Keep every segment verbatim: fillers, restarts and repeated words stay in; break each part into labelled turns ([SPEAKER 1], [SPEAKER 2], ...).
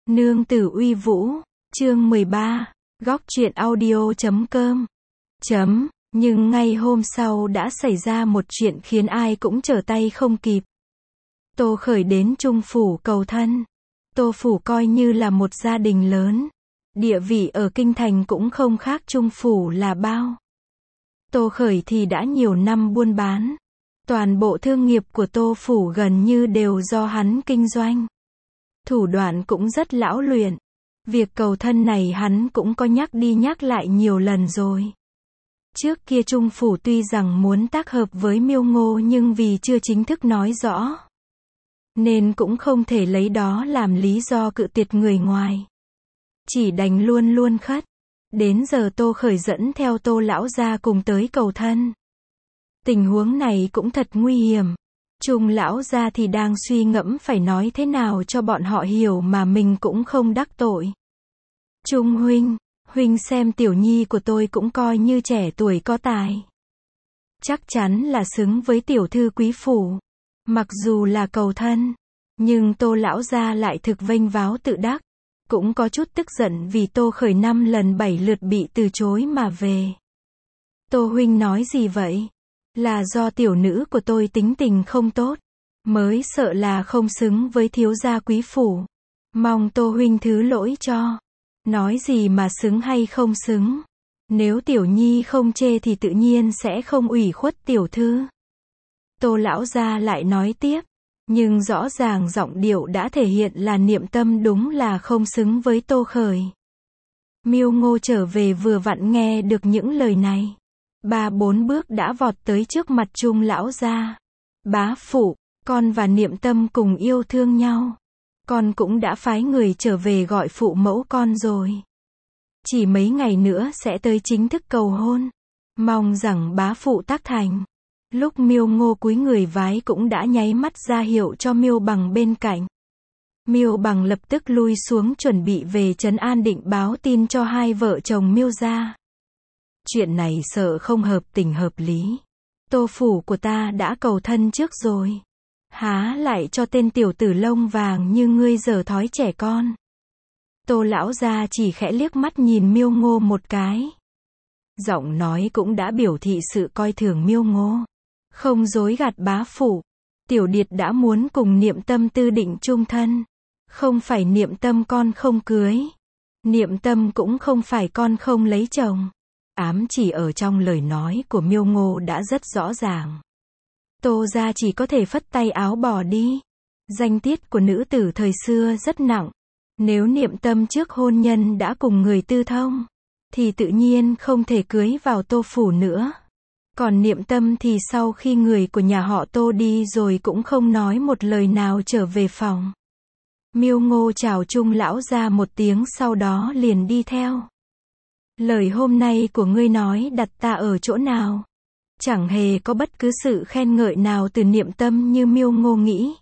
[SPEAKER 1] Nương tử uy vũ, chương mười ba, góc truyện audio chấm com. Chấm, nhưng ngay hôm sau đã xảy ra một chuyện khiến ai cũng trở tay không kịp. Tô Khởi đến Trung Phủ cầu thân. Tô Phủ coi như là một gia đình lớn. Địa vị ở Kinh Thành cũng không khác Trung Phủ là bao. Tô Khởi thì đã nhiều năm buôn bán. Toàn bộ thương nghiệp của Tô Phủ gần như đều do hắn kinh doanh. Thủ đoạn cũng rất lão luyện. Việc cầu thân này hắn cũng có nhắc đi nhắc lại nhiều lần rồi. Trước kia Trung Phủ tuy rằng muốn tác hợp với Miêu Ngô nhưng vì chưa chính thức nói rõ, nên cũng không thể lấy đó làm lý do cự tuyệt người ngoài. Chỉ đành luôn luôn khất. Đến giờ Tô Khởi dẫn theo Tô lão gia cùng tới cầu thân. Tình huống này cũng thật nguy hiểm. Trung lão gia thì đang suy ngẫm phải nói thế nào cho bọn họ hiểu mà mình cũng không đắc tội. Trung huynh, huynh xem tiểu nhi của tôi cũng coi như trẻ tuổi có tài. Chắc chắn là xứng với tiểu thư quý phủ. Mặc dù là cầu thân, nhưng Tô lão gia lại thực vênh váo tự đắc. Cũng có chút tức giận vì Tô Khởi năm lần bảy lượt bị từ chối mà về. Tô huynh nói gì vậy? Là do tiểu nữ của tôi tính tình không tốt, mới sợ là không xứng với thiếu gia quý phủ. Mong Tô huynh thứ lỗi cho. Nói gì mà xứng hay không xứng. Nếu tiểu nhi không chê thì tự nhiên sẽ không ủy khuất tiểu thư. Tô lão gia lại nói tiếp. Nhưng rõ ràng giọng điệu đã thể hiện là Niệm Tâm đúng là không xứng với Tô Khởi. Miêu Ngô trở về vừa vặn nghe được những lời này. Ba bốn bước đã vọt tới trước mặt Trung lão gia. Bá phụ, con và Niệm Tâm cùng yêu thương nhau. Con cũng đã phái người trở về gọi phụ mẫu con rồi. Chỉ mấy ngày nữa sẽ tới chính thức cầu hôn. Mong rằng bá phụ tác thành. Lúc Miêu Ngô cúi người vái cũng đã nháy mắt ra hiệu cho Miêu Bằng bên cạnh. Miêu Bằng lập tức lui xuống chuẩn bị về trấn an định báo tin cho hai vợ chồng Miêu gia. Chuyện này sợ không hợp tình hợp lý. Tô phủ của ta đã cầu thân trước rồi. Há lại cho tên tiểu tử lông vàng như ngươi dở thói trẻ con. Tô lão gia chỉ khẽ liếc mắt nhìn Miêu Ngô một cái. Giọng nói cũng đã biểu thị sự coi thường Miêu Ngô. Không dối gạt bá phụ. Tiểu điệt đã muốn cùng Niệm Tâm tư định chung thân. Không phải Niệm Tâm con không cưới. Niệm Tâm cũng không phải con không lấy chồng. Ám chỉ ở trong lời nói của Miêu Ngô đã rất rõ ràng. Tô gia chỉ có thể phất tay áo bỏ đi. Danh tiết của nữ tử thời xưa rất nặng. Nếu Niệm Tâm trước hôn nhân đã cùng người tư thông, thì tự nhiên không thể cưới vào Tô phủ nữa. Còn Niệm Tâm thì sau khi người của nhà họ Tô đi rồi cũng không nói một lời nào trở về phòng. Miêu Ngô chào Trung lão gia một tiếng sau đó liền đi theo. Lời hôm nay của ngươi nói đặt ta ở chỗ nào? Chẳng hề có bất cứ sự khen ngợi nào từ Niệm Tâm như Miêu Ngô nghĩ.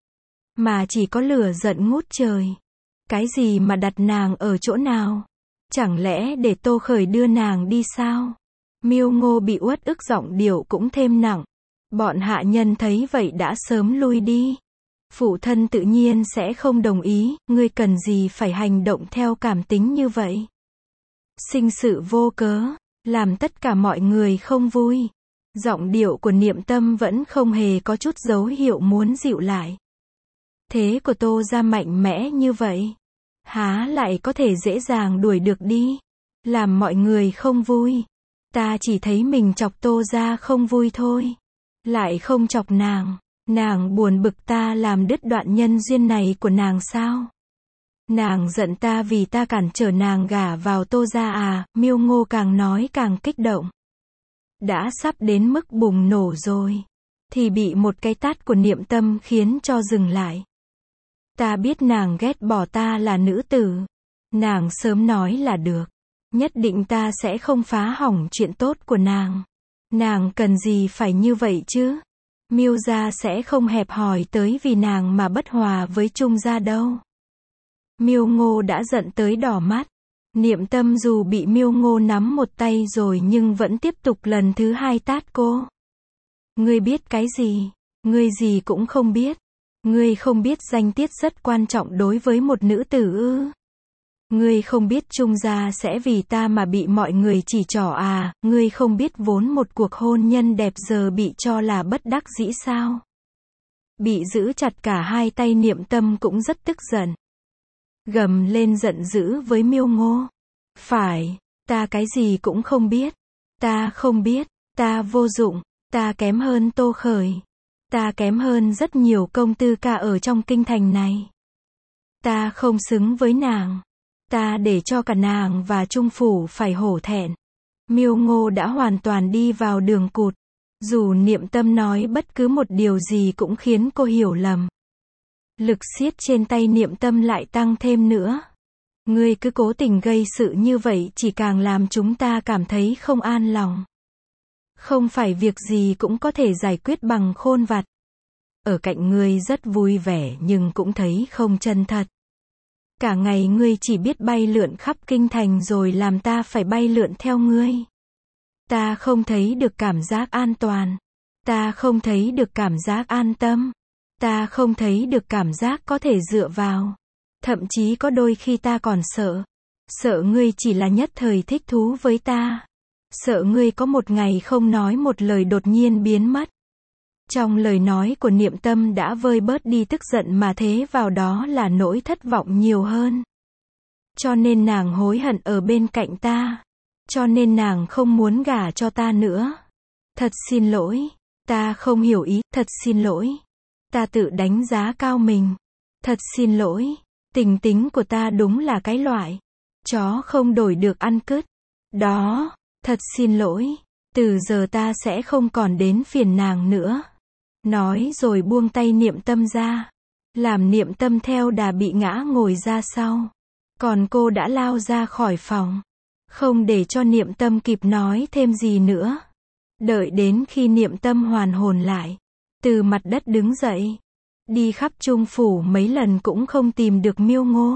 [SPEAKER 1] Mà chỉ có lửa giận ngút trời. Cái gì mà đặt nàng ở chỗ nào? Chẳng lẽ để Tô Khởi đưa nàng đi sao? Miêu Ngô bị uất ức giọng điệu cũng thêm nặng. Bọn hạ nhân thấy vậy đã sớm lui đi. Phụ thân tự nhiên sẽ không đồng ý, ngươi cần gì phải hành động theo cảm tính như vậy. Sinh sự vô cớ, làm tất cả mọi người không vui. Giọng điệu của Niệm Tâm vẫn không hề có chút dấu hiệu muốn dịu lại. Thế của Tô gia mạnh mẽ như vậy, há lại có thể dễ dàng đuổi được đi, làm mọi người không vui. Ta chỉ thấy mình chọc Tô gia không vui thôi, lại không chọc nàng. Nàng buồn bực ta làm đứt đoạn nhân duyên này của nàng sao? Nàng giận ta vì ta cản trở nàng gả vào Tô gia à? Miêu Ngô càng nói càng kích động. Đã sắp đến mức bùng nổ rồi, thì bị một cái tát của Niệm Tâm khiến cho dừng lại. Ta biết nàng ghét bỏ ta là nữ tử. Nàng sớm nói là được. Nhất định ta sẽ không phá hỏng chuyện tốt của nàng. Nàng cần gì phải như vậy chứ? Miêu gia sẽ không hẹp hòi tới vì nàng mà bất hòa với Trung gia đâu. Miêu Ngô đã giận tới đỏ mắt. Niệm Tâm dù bị Miêu Ngô nắm một tay rồi nhưng vẫn tiếp tục lần thứ hai tát cô. Ngươi biết cái gì? Ngươi gì cũng không biết. Ngươi không biết danh tiết rất quan trọng đối với một nữ tử ư? Ngươi không biết Trung gia sẽ vì ta mà bị mọi người chỉ trỏ à? Ngươi không biết vốn một cuộc hôn nhân đẹp giờ bị cho là bất đắc dĩ sao? Bị giữ chặt cả hai tay Niệm Tâm cũng rất tức giận. Gầm lên giận dữ với Miêu Ngô. Phải, ta cái gì cũng không biết. Ta không biết, ta vô dụng, ta kém hơn Tô Khởi. Ta kém hơn rất nhiều công tư ca ở trong kinh thành này. Ta không xứng với nàng. Ta để cho cả nàng và Trung phủ phải hổ thẹn. Miêu Ngô đã hoàn toàn đi vào đường cụt. Dù Niệm Tâm nói bất cứ một điều gì cũng khiến cô hiểu lầm. Lực siết trên tay Niệm Tâm lại tăng thêm nữa. Ngươi cứ cố tình gây sự như vậy chỉ càng làm chúng ta cảm thấy không an lòng. Không phải việc gì cũng có thể giải quyết bằng khôn vặt. Ở cạnh ngươi rất vui vẻ nhưng cũng thấy không chân thật. Cả ngày ngươi chỉ biết bay lượn khắp kinh thành rồi làm ta phải bay lượn theo ngươi. Ta không thấy được cảm giác an toàn. Ta không thấy được cảm giác an tâm. Ta không thấy được cảm giác có thể dựa vào. Thậm chí có đôi khi ta còn sợ. Sợ ngươi chỉ là nhất thời thích thú với ta. Sợ ngươi có một ngày không nói một lời đột nhiên biến mất. Trong lời nói của Niệm Tâm đã vơi bớt đi tức giận mà thế vào đó là nỗi thất vọng nhiều hơn. Cho nên nàng hối hận ở bên cạnh ta. Cho nên nàng không muốn gả cho ta nữa. Thật xin lỗi. Ta không hiểu ý. Thật xin lỗi. Ta tự đánh giá cao mình. Thật xin lỗi. Tình tính của ta đúng là cái loại chó không đổi được ăn cứt. Đó. Thật xin lỗi. Từ giờ ta sẽ không còn đến phiền nàng nữa. Nói rồi buông tay Niệm Tâm ra. Làm Niệm Tâm theo đà bị ngã ngồi ra sau. Còn cô đã lao ra khỏi phòng. Không để cho Niệm Tâm kịp nói thêm gì nữa. Đợi đến khi Niệm Tâm hoàn hồn lại. Từ mặt đất đứng dậy. Đi khắp Trung phủ mấy lần cũng không tìm được Miêu Ngô.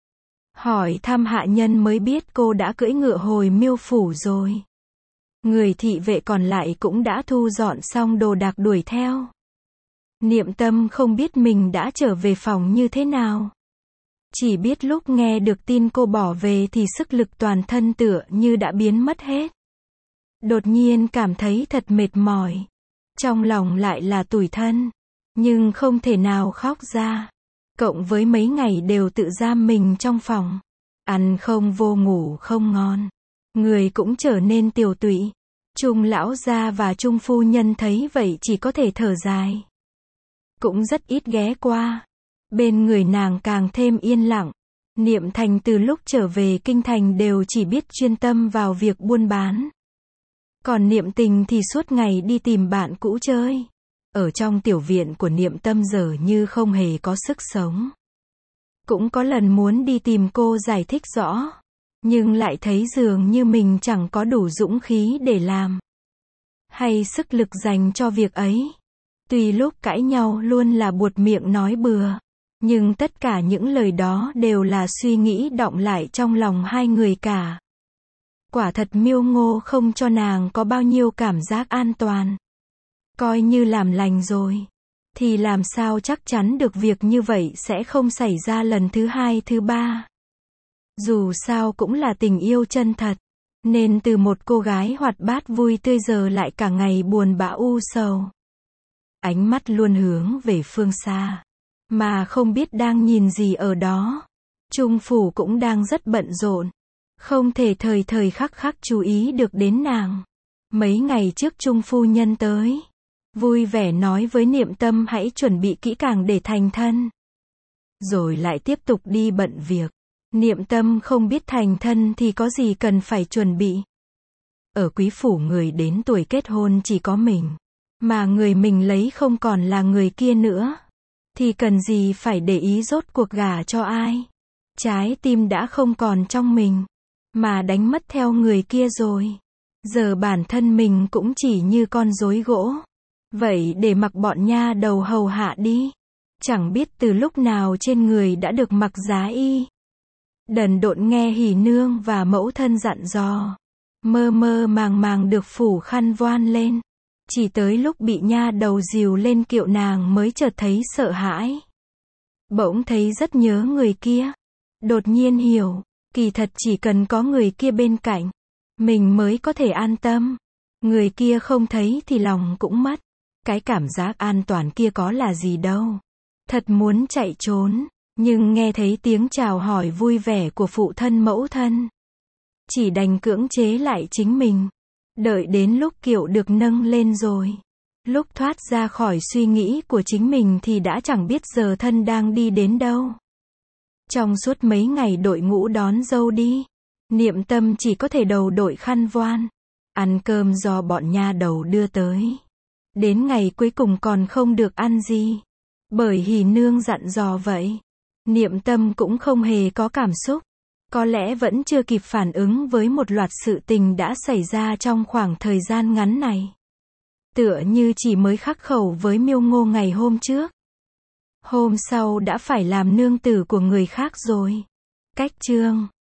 [SPEAKER 1] Hỏi thăm hạ nhân mới biết cô đã cưỡi ngựa hồi Miêu phủ rồi. Người thị vệ còn lại cũng đã thu dọn xong đồ đạc đuổi theo. Niệm Tâm không biết mình đã trở về phòng như thế nào. Chỉ biết lúc nghe được tin cô bỏ về thì sức lực toàn thân tựa như đã biến mất hết. Đột nhiên cảm thấy thật mệt mỏi. Trong lòng lại là tủi thân. Nhưng không thể nào khóc ra. Cộng với mấy ngày đều tự giam mình trong phòng. Ăn không vô ngủ không ngon. Người cũng trở nên tiều tụy. Trung lão gia và Trung phu nhân thấy vậy chỉ có thể thở dài. Cũng rất ít ghé qua. Bên người nàng càng thêm yên lặng. Niệm Thành từ lúc trở về kinh thành đều chỉ biết chuyên tâm vào việc buôn bán. Còn Niệm Tình thì suốt ngày đi tìm bạn cũ chơi. Ở trong tiểu viện của Niệm Tâm giờ như không hề có sức sống. Cũng có lần muốn đi tìm cô giải thích rõ. Nhưng lại thấy dường như mình chẳng có đủ dũng khí để làm. Hay sức lực dành cho việc ấy. Tuy lúc cãi nhau luôn là buột miệng nói bừa. Nhưng tất cả những lời đó đều là suy nghĩ đọng lại trong lòng hai người cả. Quả thật Miêu Ngô không cho nàng có bao nhiêu cảm giác an toàn. Coi như làm lành rồi. Thì làm sao chắc chắn được việc như vậy sẽ không xảy ra lần thứ hai thứ ba. Dù sao cũng là tình yêu chân thật. Nên từ một cô gái hoạt bát vui tươi giờ lại cả ngày buồn bã u sầu. Ánh mắt luôn hướng về phương xa. Mà không biết đang nhìn gì ở đó. Trung phủ cũng đang rất bận rộn. Không thể thời thời khắc khắc chú ý được đến nàng. Mấy ngày trước Trung phu nhân tới. Vui vẻ nói với Niệm Tâm hãy chuẩn bị kỹ càng để thành thân. Rồi lại tiếp tục đi bận việc. Niệm Tâm không biết thành thân thì có gì cần phải chuẩn bị. Ở quý phủ người đến tuổi kết hôn chỉ có mình. Mà người mình lấy không còn là người kia nữa. Thì cần gì phải để ý rốt cuộc gả cho ai. Trái tim đã không còn trong mình. Mà đánh mất theo người kia rồi. Giờ bản thân mình cũng chỉ như con rối gỗ. Vậy để mặc bọn nha đầu hầu hạ đi. Chẳng biết từ lúc nào trên người đã được mặc giá y. Đần độn nghe hỉ nương và mẫu thân dặn dò. Mơ mơ màng màng được phủ khăn voan lên. Chỉ tới lúc bị nha đầu dìu lên kiệu nàng mới chợt thấy sợ hãi. Bỗng thấy rất nhớ người kia. Đột nhiên hiểu, kỳ thật chỉ cần có người kia bên cạnh, mình mới có thể an tâm. Người kia không thấy thì lòng cũng mất. Cái cảm giác an toàn kia có là gì đâu. Thật muốn chạy trốn, nhưng nghe thấy tiếng chào hỏi vui vẻ của phụ thân mẫu thân. Chỉ đành cưỡng chế lại chính mình. Đợi đến lúc kiệu được nâng lên rồi. Lúc thoát ra khỏi suy nghĩ của chính mình thì đã chẳng biết giờ thân đang đi đến đâu. Trong suốt mấy ngày đội ngũ đón dâu đi, Niệm Tâm chỉ có thể đầu đội khăn voan, ăn cơm do bọn nha đầu đưa tới. Đến ngày cuối cùng còn không được ăn gì, bởi Hỉ Nương dặn dò vậy. Niệm Tâm cũng không hề có cảm xúc, có lẽ vẫn chưa kịp phản ứng với một loạt sự tình đã xảy ra trong khoảng thời gian ngắn này. Tựa như chỉ mới khắc khẩu với Miêu Ngô ngày hôm trước. Hôm sau đã phải làm nương tử của người khác rồi. Cách chương